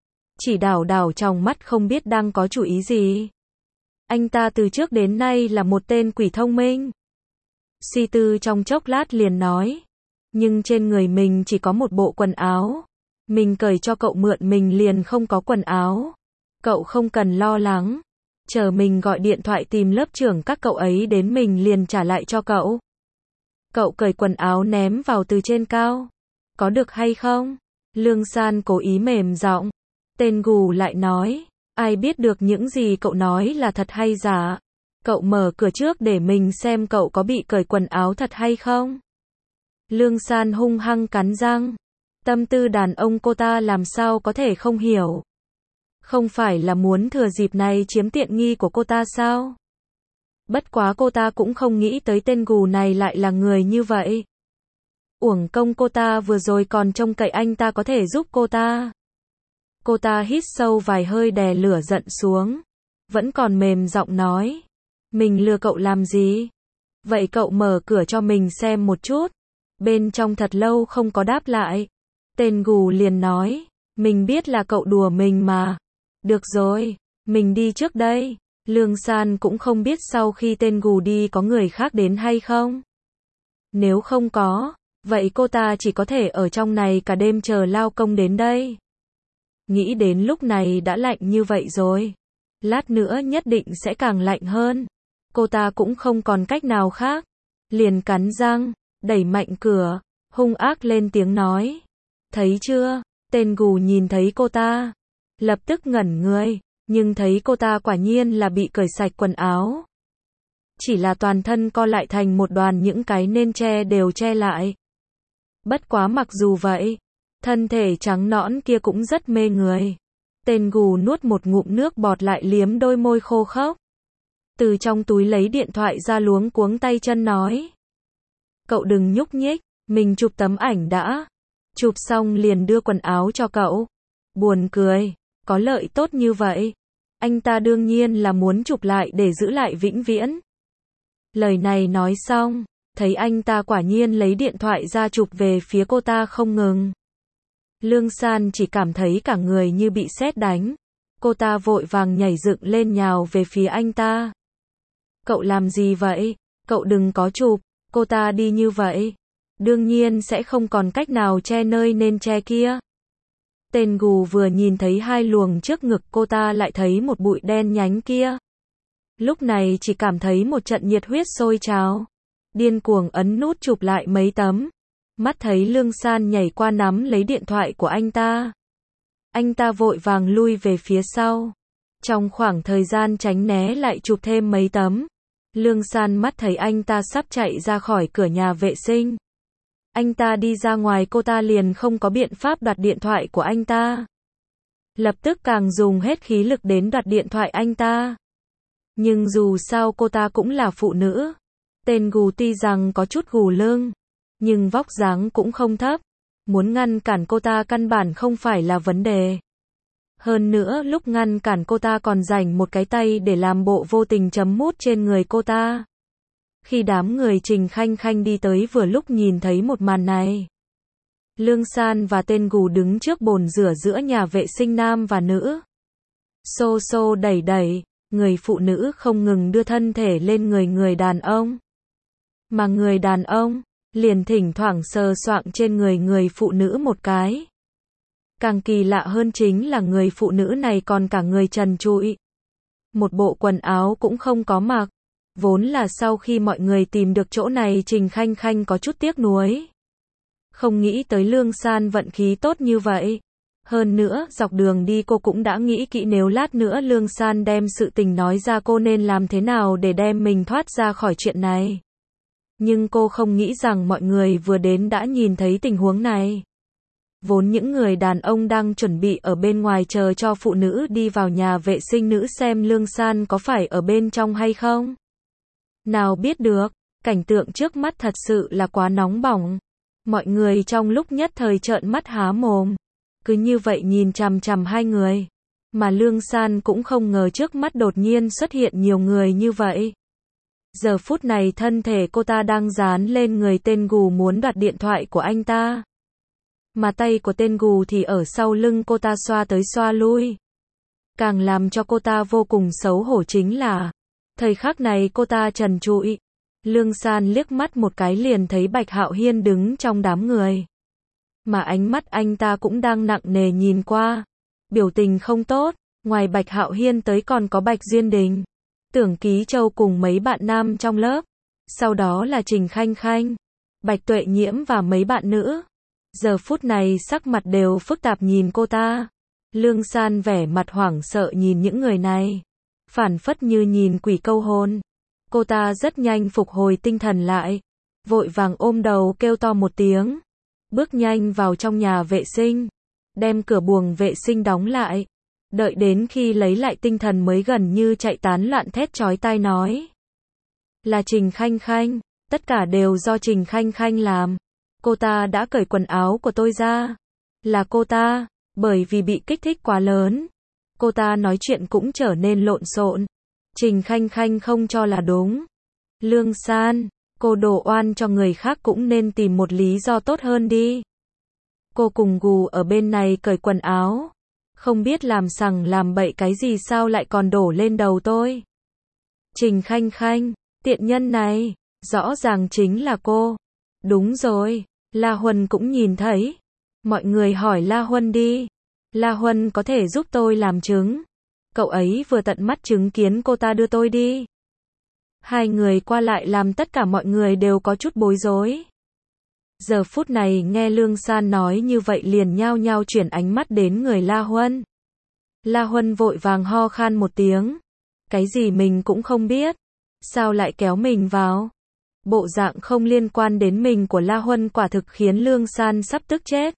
Speaker 1: Chỉ đảo đảo trong mắt không biết đang có chủ ý gì. Anh ta từ trước đến nay là một tên quỷ thông minh. Suy tư trong chốc lát liền nói. Nhưng trên người mình chỉ có một bộ quần áo. Mình cởi cho cậu mượn mình liền không có quần áo. Cậu không cần lo lắng. Chờ mình gọi điện thoại tìm lớp trưởng các cậu ấy đến mình liền trả lại cho cậu. Cậu cởi quần áo ném vào từ trên cao. Có được hay không? Lương San cố ý mềm giọng. Tên Gù lại nói. Ai biết được những gì cậu nói là thật hay giả. Cậu mở cửa trước để mình xem cậu có bị cởi quần áo thật hay không. Lương San hung hăng cắn răng. Tâm tư đàn ông cô ta làm sao có thể không hiểu. Không phải là muốn thừa dịp này chiếm tiện nghi của cô ta sao? Bất quá cô ta cũng không nghĩ tới tên Gù này lại là người như vậy. Uổng công cô ta vừa rồi còn trông cậy anh ta có thể giúp cô ta. Cô ta hít sâu vài hơi đè lửa giận xuống. Vẫn còn mềm giọng nói. Mình lừa cậu làm gì? Vậy cậu mở cửa cho mình xem một chút. Bên trong thật lâu không có đáp lại. Tên Gù liền nói. Mình biết là cậu đùa mình mà. Được rồi, mình đi trước đây. Lương San cũng không biết sau khi tên Gù đi có người khác đến hay không. Nếu không có, Vậy cô ta chỉ có thể ở trong này cả đêm chờ lao công đến đây. Nghĩ đến lúc này đã lạnh như vậy rồi. Lát nữa nhất định sẽ càng lạnh hơn. Cô ta cũng không còn cách nào khác. Liền cắn răng, đẩy mạnh cửa, hung ác lên tiếng nói. Thấy chưa? Tên gù nhìn thấy cô ta. Lập tức ngẩn người, nhưng thấy cô ta quả nhiên là bị cởi sạch quần áo. Chỉ là toàn thân co lại thành một đoàn, những cái nên che đều che lại. Bất quá mặc dù vậy, thân thể trắng nõn kia cũng rất mê người. Tên gù nuốt một ngụm nước bọt lại liếm đôi môi khô khốc. Từ trong túi lấy điện thoại ra luống cuống tay chân nói. Cậu đừng nhúc nhích, mình chụp tấm ảnh đã. Chụp xong liền đưa quần áo cho cậu. Buồn cười, có lợi tốt như vậy. Anh ta đương nhiên là muốn chụp lại để giữ lại vĩnh viễn. Lời này nói xong, thấy anh ta quả nhiên lấy điện thoại ra chụp về phía cô ta không ngừng. Lương San chỉ cảm thấy cả người như bị sét đánh. Cô ta vội vàng nhảy dựng lên nhào về phía anh ta. Cậu làm gì vậy? Cậu đừng có chụp. Cô ta đi như vậy, đương nhiên sẽ không còn cách nào che nơi nên che kia. Tên gù vừa nhìn thấy hai luồng trước ngực cô ta lại thấy một bụi đen nhánh kia. Lúc này chỉ cảm thấy một trận nhiệt huyết sôi trào. Điên cuồng ấn nút chụp lại mấy tấm. Mắt thấy Lương San nhảy qua nắm lấy điện thoại của anh ta. Anh ta vội vàng lui về phía sau. Trong khoảng thời gian tránh né lại chụp thêm mấy tấm. Lương San mắt thấy anh ta sắp chạy ra khỏi cửa nhà vệ sinh. Anh ta đi ra ngoài, cô ta liền không có biện pháp đoạt điện thoại của anh ta. Lập tức càng dùng hết khí lực đến đoạt điện thoại anh ta. Nhưng dù sao cô ta cũng là phụ nữ. Tên gù tuy rằng có chút gù lưng, nhưng vóc dáng cũng không thấp. Muốn ngăn cản cô ta căn bản không phải là vấn đề. Hơn nữa lúc ngăn cản cô ta còn dành một cái tay để làm bộ vô tình chấm mút trên người cô ta. Khi đám người Trình Khanh Khanh đi tới vừa lúc nhìn thấy một màn này. Lương San và tên gù đứng trước bồn rửa giữa nhà vệ sinh nam và nữ. Xô xô đẩy đẩy, người phụ nữ không ngừng đưa thân thể lên người đàn ông. Mà người đàn ông liền thỉnh thoảng sờ soạng trên người phụ nữ một cái. Càng kỳ lạ hơn chính là người phụ nữ này còn cả người trần trụi. Một bộ quần áo cũng không có mặc. Vốn là sau khi mọi người tìm được chỗ này Trình Khanh Khanh có chút tiếc nuối. Không nghĩ tới Lương San vận khí tốt như vậy. Hơn nữa, dọc đường đi cô cũng đã nghĩ kỹ nếu lát nữa Lương San đem sự tình nói ra cô nên làm thế nào để đem mình thoát ra khỏi chuyện này. Nhưng cô không nghĩ rằng mọi người vừa đến đã nhìn thấy tình huống này. Vốn những người đàn ông đang chuẩn bị ở bên ngoài chờ cho phụ nữ đi vào nhà vệ sinh nữ xem Lương San có phải ở bên trong hay không. Nào biết được, cảnh tượng trước mắt thật sự là quá nóng bỏng. Mọi người trong lúc nhất thời trợn mắt há mồm. Cứ như vậy nhìn chằm chằm hai người. Mà Lương San cũng không ngờ trước mắt đột nhiên xuất hiện nhiều người như vậy. Giờ phút này thân thể cô ta đang dán lên người tên gù muốn đoạt điện thoại của anh ta. Mà tay của tên gù thì ở sau lưng cô ta xoa tới xoa lui. Càng làm cho cô ta vô cùng xấu hổ chính là thời khắc này cô ta trần trụi. Lương San liếc mắt một cái liền thấy Bạch Hạo Hiên đứng trong đám người. Mà ánh mắt anh ta cũng đang nặng nề nhìn qua. Biểu tình không tốt. Ngoài Bạch Hạo Hiên tới còn có Bạch Duyên Đình, Tưởng Ký Châu cùng mấy bạn nam trong lớp. Sau đó là Trình Khanh Khanh, Bạch Tuệ Nhiễm và mấy bạn nữ. Giờ phút này sắc mặt đều phức tạp nhìn cô ta. Lương San vẻ mặt hoảng sợ nhìn những người này. Phản phất như nhìn quỷ câu hồn. Cô ta rất nhanh phục hồi tinh thần lại. Vội vàng ôm đầu kêu to một tiếng. Bước nhanh vào trong nhà vệ sinh. Đem cửa buồng vệ sinh đóng lại. Đợi đến khi lấy lại tinh thần mới gần như chạy tán loạn thét chói tai nói. Là Trình Khanh Khanh. Tất cả đều do Trình Khanh Khanh làm. Cô ta đã cởi quần áo của tôi ra. Là cô ta. Bởi vì bị kích thích quá lớn. Cô ta nói chuyện cũng trở nên lộn xộn. Trình Khanh Khanh không cho là đúng. Lương San, cô đổ oan cho người khác cũng nên tìm một lý do tốt hơn đi. Cô cùng gù ở bên này cởi quần áo. Không biết làm sằng làm bậy cái gì sao lại còn đổ lên đầu tôi. Trình Khanh Khanh, tiện nhân này, rõ ràng chính là cô. Đúng rồi, La Huân cũng nhìn thấy. Mọi người hỏi La Huân đi. La Huân có thể giúp tôi làm chứng. Cậu ấy vừa tận mắt chứng kiến cô ta đưa tôi đi. Hai người qua lại làm tất cả mọi người đều có chút bối rối. Giờ phút này nghe Lương San nói như vậy liền nhao nhao chuyển ánh mắt đến người La Huân. La Huân vội vàng ho khan một tiếng. Cái gì mình cũng không biết. Sao lại kéo mình vào? Bộ dạng không liên quan đến mình của La Huân quả thực khiến Lương San sắp tức chết.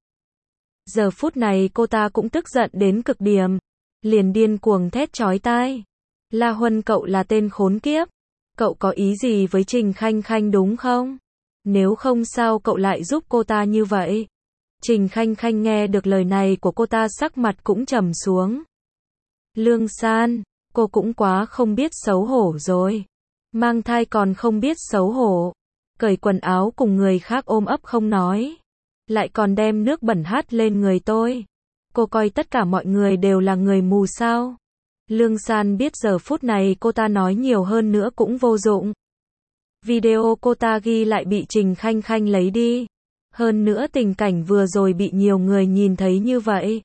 Speaker 1: Giờ phút này cô ta cũng tức giận đến cực điểm. Liền điên cuồng thét chói tai. La Huân, cậu là tên khốn kiếp. Cậu có ý gì với Trình Khanh Khanh đúng không? Nếu không sao cậu lại giúp cô ta như vậy? Trình Khanh Khanh nghe được lời này của cô ta sắc mặt cũng trầm xuống. Lương San, cô cũng quá không biết xấu hổ rồi. Mang thai còn không biết xấu hổ. Cởi quần áo cùng người khác ôm ấp không nói. Lại còn đem nước bẩn hắt lên người tôi. Cô coi tất cả mọi người đều là người mù sao? Lương San biết giờ phút này cô ta nói nhiều hơn nữa cũng vô dụng. Video cô ta ghi lại bị Trình Khanh Khanh lấy đi. Hơn nữa tình cảnh vừa rồi bị nhiều người nhìn thấy như vậy.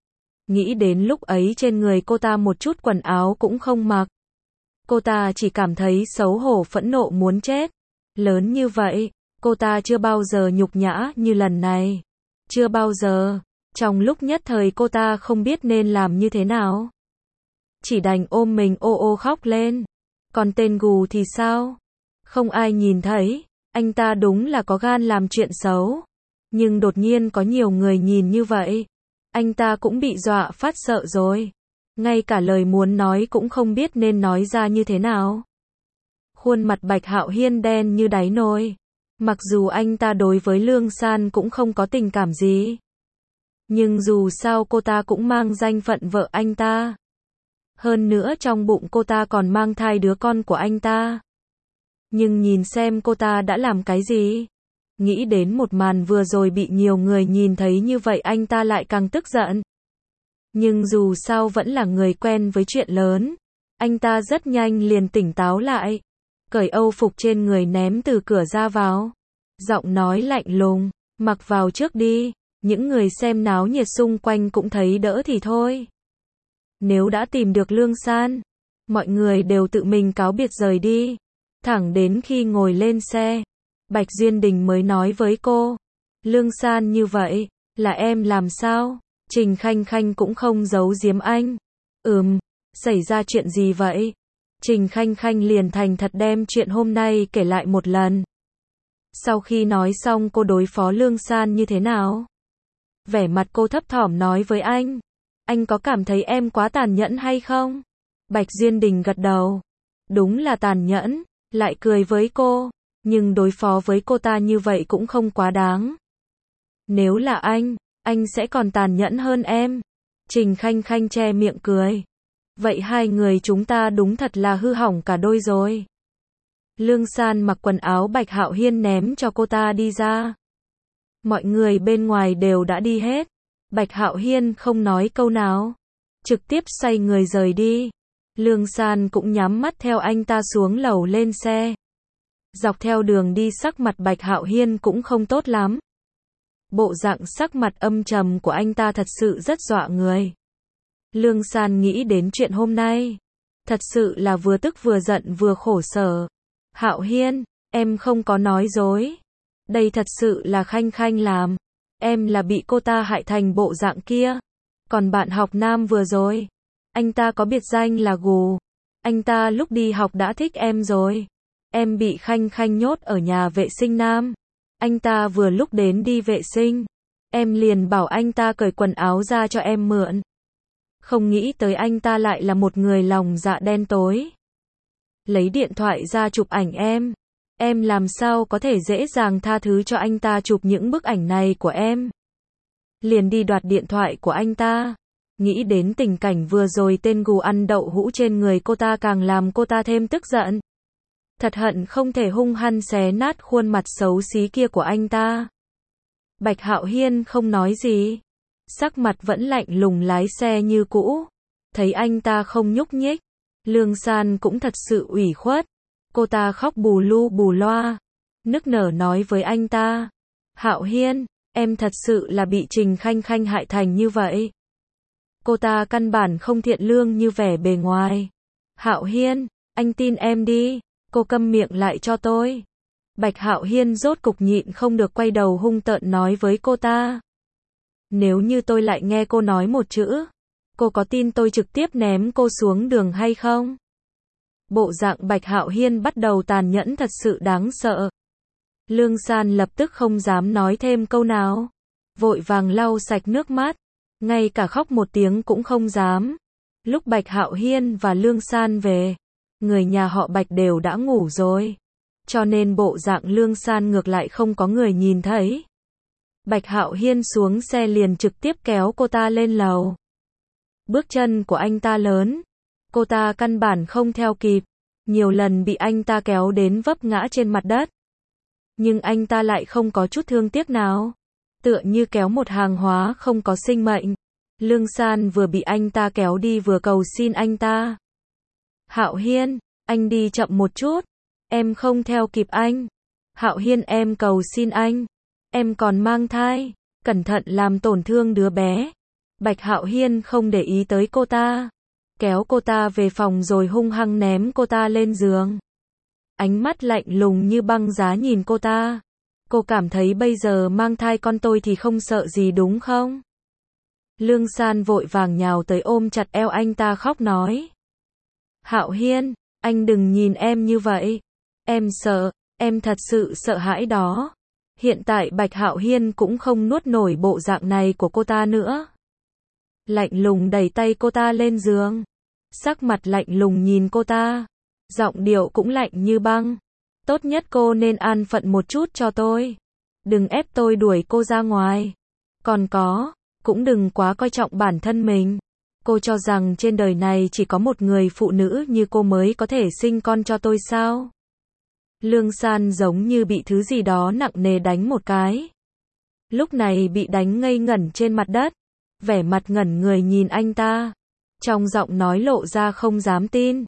Speaker 1: Nghĩ đến lúc ấy trên người cô ta một chút quần áo cũng không mặc. Cô ta chỉ cảm thấy xấu hổ phẫn nộ muốn chết. Lớn như vậy, cô ta chưa bao giờ nhục nhã như lần này. Chưa bao giờ. Trong lúc nhất thời cô ta không biết nên làm như thế nào. Chỉ đành ôm mình ô ô khóc lên. Còn tên Gù thì sao? Không ai nhìn thấy. Anh ta đúng là có gan làm chuyện xấu. Nhưng đột nhiên có nhiều người nhìn như vậy. Anh ta cũng bị dọa phát sợ rồi. Ngay cả lời muốn nói cũng không biết nên nói ra như thế nào. Khuôn mặt Bạch Hạo Hiên đen như đáy nồi. Mặc dù anh ta đối với Lương San cũng không có tình cảm gì. Nhưng dù sao cô ta cũng mang danh phận vợ anh ta. Hơn nữa trong bụng cô ta còn mang thai đứa con của anh ta. Nhưng nhìn xem cô ta đã làm cái gì. Nghĩ đến một màn vừa rồi bị nhiều người nhìn thấy như vậy anh ta lại càng tức giận. Nhưng dù sao vẫn là người quen với chuyện lớn. Anh ta rất nhanh liền tỉnh táo lại. Cởi âu phục trên người ném từ cửa ra vào. Giọng nói lạnh lùng, mặc vào trước đi. Những người xem náo nhiệt xung quanh cũng thấy đỡ thì thôi. Nếu đã tìm được Lương San, mọi người đều tự mình cáo biệt rời đi. Thẳng đến khi ngồi lên xe, Bạch Duyên Đình mới nói với cô. Lương San như vậy, là em làm sao? Trình Khanh Khanh cũng không giấu giếm anh. Xảy ra chuyện gì vậy? Trình Khanh Khanh liền thành thật đem chuyện hôm nay kể lại một lần. Sau khi nói xong cô đối phó Lương San như thế nào? Vẻ mặt cô thấp thỏm nói với anh. Anh có cảm thấy em quá tàn nhẫn hay không? Bạch Duyên Đình gật đầu. Đúng là tàn nhẫn, lại cười với cô. Nhưng đối phó với cô ta như vậy cũng không quá đáng. Nếu là anh sẽ còn tàn nhẫn hơn em. Trình Khanh Khanh che miệng cười. Vậy hai người chúng ta đúng thật là hư hỏng cả đôi rồi. Lương San mặc quần áo Bạch Hạo Hiên ném cho cô ta đi ra. Mọi người bên ngoài đều đã đi hết. Bạch Hạo Hiên không nói câu nào. Trực tiếp xoay người rời đi. Lương San cũng nhắm mắt theo anh ta xuống lầu lên xe. Dọc theo đường đi sắc mặt Bạch Hạo Hiên cũng không tốt lắm. Bộ dạng sắc mặt âm trầm của anh ta thật sự rất dọa người. Lương San nghĩ đến chuyện hôm nay. Thật sự là vừa tức vừa giận vừa khổ sở. Hạo Hiên, em không có nói dối. Đây thật sự là Khanh Khanh làm. Em là bị cô ta hại thành bộ dạng kia. Còn bạn học nam vừa rồi. Anh ta có biệt danh là Gù. Anh ta lúc đi học đã thích em rồi. Em bị Khanh Khanh nhốt ở nhà vệ sinh nam. Anh ta vừa lúc đến đi vệ sinh. Em liền bảo anh ta cởi quần áo ra cho em mượn. Không nghĩ tới anh ta lại là một người lòng dạ đen tối. Lấy điện thoại ra chụp ảnh em. Em làm sao có thể dễ dàng tha thứ cho anh ta chụp những bức ảnh này của em. Liền đi đoạt điện thoại của anh ta. Nghĩ đến tình cảnh vừa rồi tên Gù ăn đậu hũ trên người cô ta càng làm cô ta thêm tức giận. Thật hận không thể hung hăng xé nát khuôn mặt xấu xí kia của anh ta. Bạch Hạo Hiên không nói gì. Sắc mặt vẫn lạnh lùng lái xe như cũ. Thấy anh ta không nhúc nhích. Lương San cũng thật sự ủy khuất. Cô ta khóc bù lu bù loa. Nức nở nói với anh ta. Hạo Hiên, em thật sự là bị Trình Khanh Khanh hại thành như vậy. Cô ta căn bản không thiện lương như vẻ bề ngoài. Hạo Hiên, anh tin em đi, cô câm miệng lại cho tôi. Bạch Hạo Hiên rốt cục nhịn không được quay đầu hung tợn nói với cô ta. Nếu như tôi lại nghe cô nói một chữ, cô có tin tôi trực tiếp ném cô xuống đường hay không? Bộ dạng Bạch Hạo Hiên bắt đầu tàn nhẫn thật sự đáng sợ. Lương San lập tức không dám nói thêm câu nào. Vội vàng lau sạch nước mắt. Ngay cả khóc một tiếng cũng không dám. Lúc Bạch Hạo Hiên và Lương San về, người nhà họ Bạch đều đã ngủ rồi. Cho nên bộ dạng Lương San ngược lại không có người nhìn thấy. Bạch Hạo Hiên xuống xe liền trực tiếp kéo cô ta lên lầu. Bước chân của anh ta lớn. Cô ta căn bản không theo kịp. Nhiều lần bị anh ta kéo đến vấp ngã trên mặt đất. Nhưng anh ta lại không có chút thương tiếc nào. Tựa như kéo một hàng hóa không có sinh mệnh. Lương San vừa bị anh ta kéo đi vừa cầu xin anh ta. Hạo Hiên, anh đi chậm một chút. Em không theo kịp anh. Hạo Hiên, em cầu xin anh. Em còn mang thai. Cẩn thận làm tổn thương đứa bé. Bạch Hạo Hiên không để ý tới cô ta. Kéo cô ta về phòng rồi hung hăng ném cô ta lên giường. Ánh mắt lạnh lùng như băng giá nhìn cô ta. Cô cảm thấy bây giờ mang thai con tôi thì không sợ gì đúng không? Lương San vội vàng nhào tới ôm chặt eo anh ta khóc nói. Hạo Hiên, anh đừng nhìn em như vậy. Em sợ, em thật sự sợ hãi đó. Hiện tại Bạch Hạo Hiên cũng không nuốt nổi bộ dạng này của cô ta nữa. Lạnh lùng đẩy tay cô ta lên giường. Sắc mặt lạnh lùng nhìn cô ta. Giọng điệu cũng lạnh như băng. Tốt nhất cô nên an phận một chút cho tôi. Đừng ép tôi đuổi cô ra ngoài. Còn có, cũng đừng quá coi trọng bản thân mình. Cô cho rằng trên đời này chỉ có một người phụ nữ như cô mới có thể sinh con cho tôi sao? Lương San giống như bị thứ gì đó nặng nề đánh một cái. Lúc này bị đánh ngây ngẩn trên mặt đất. Vẻ mặt ngẩn người nhìn anh ta. Trong giọng nói lộ ra không dám tin.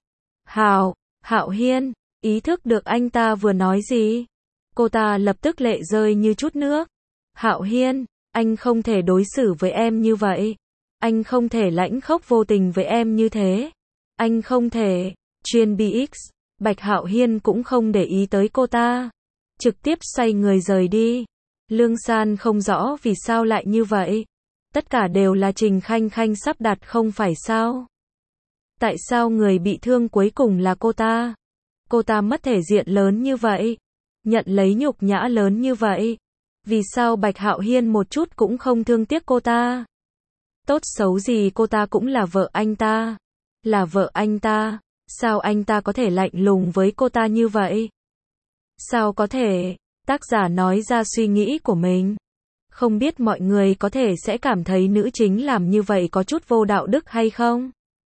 Speaker 1: Hạo Hiên, ý thức được anh ta vừa nói gì. Cô ta lập tức lệ rơi như chút nước. Hạo Hiên, anh không thể đối xử với em như vậy. Anh không thể lãnh khốc vô tình với em như thế. Anh không thể. Chuyên BX, Bạch Hạo Hiên cũng không để ý tới cô ta. Trực tiếp xoay người rời đi. Lương San không rõ vì sao lại như vậy. Tất cả đều là Trình Khanh Khanh sắp đặt không phải sao? Tại sao người bị thương cuối cùng là cô ta? Cô ta mất thể diện lớn như vậy. Nhận lấy nhục nhã lớn như vậy. Vì sao Bạch Hạo Hiên một chút cũng không thương tiếc cô ta? Tốt xấu gì cô ta cũng là vợ anh ta. Là vợ anh ta. Sao anh ta có thể lạnh lùng với cô ta như vậy? Sao có thể? Tác giả nói ra suy nghĩ của mình. Không biết mọi người có thể sẽ cảm thấy nữ chính làm như vậy có chút vô đạo đức hay không?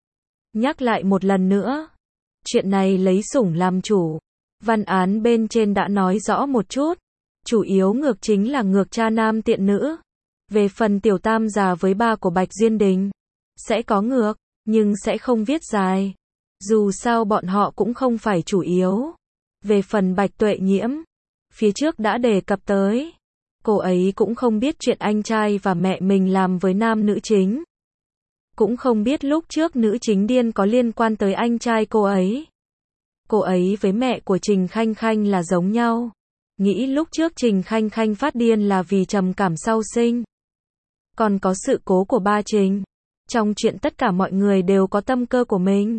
Speaker 1: Nhắc lại một lần nữa. Chuyện này lấy sủng làm chủ. Văn án bên trên đã nói rõ một chút. Chủ yếu ngược chính là ngược cha nam tiện nữ. Về phần tiểu tam già với ba của Bạch Diên Đình. Sẽ có ngược, nhưng sẽ không viết dài. Dù sao bọn họ cũng không phải chủ yếu. Về phần Bạch Tuệ Nhiễm. Phía trước đã đề cập tới. Cô ấy cũng không biết chuyện anh trai và mẹ mình làm với nam nữ chính. Cũng không biết lúc trước nữ chính điên có liên quan tới anh trai cô ấy. Cô ấy với mẹ của Trình Khanh Khanh là giống nhau. Nghĩ lúc trước Trình Khanh Khanh phát điên là vì trầm cảm sau sinh. Còn có sự cố của ba Trình. Trong chuyện tất cả mọi người đều có tâm cơ của mình.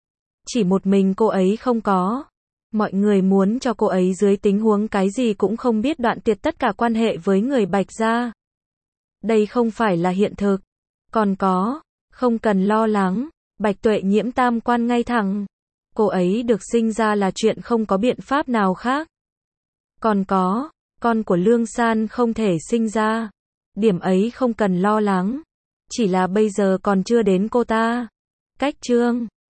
Speaker 1: Chỉ một mình cô ấy không có. Mọi người muốn cho cô ấy dưới tình huống cái gì cũng không biết đoạn tuyệt tất cả quan hệ với người Bạch gia. Đây không phải là hiện thực. Còn có, không cần lo lắng, Bạch Tuệ Nhiễm tam quan ngay thẳng. Cô ấy được sinh ra là chuyện không có biện pháp nào khác. Còn có, con của Lương San không thể sinh ra. Điểm ấy không cần lo lắng. Chỉ là bây giờ còn chưa đến cô ta. Cách chương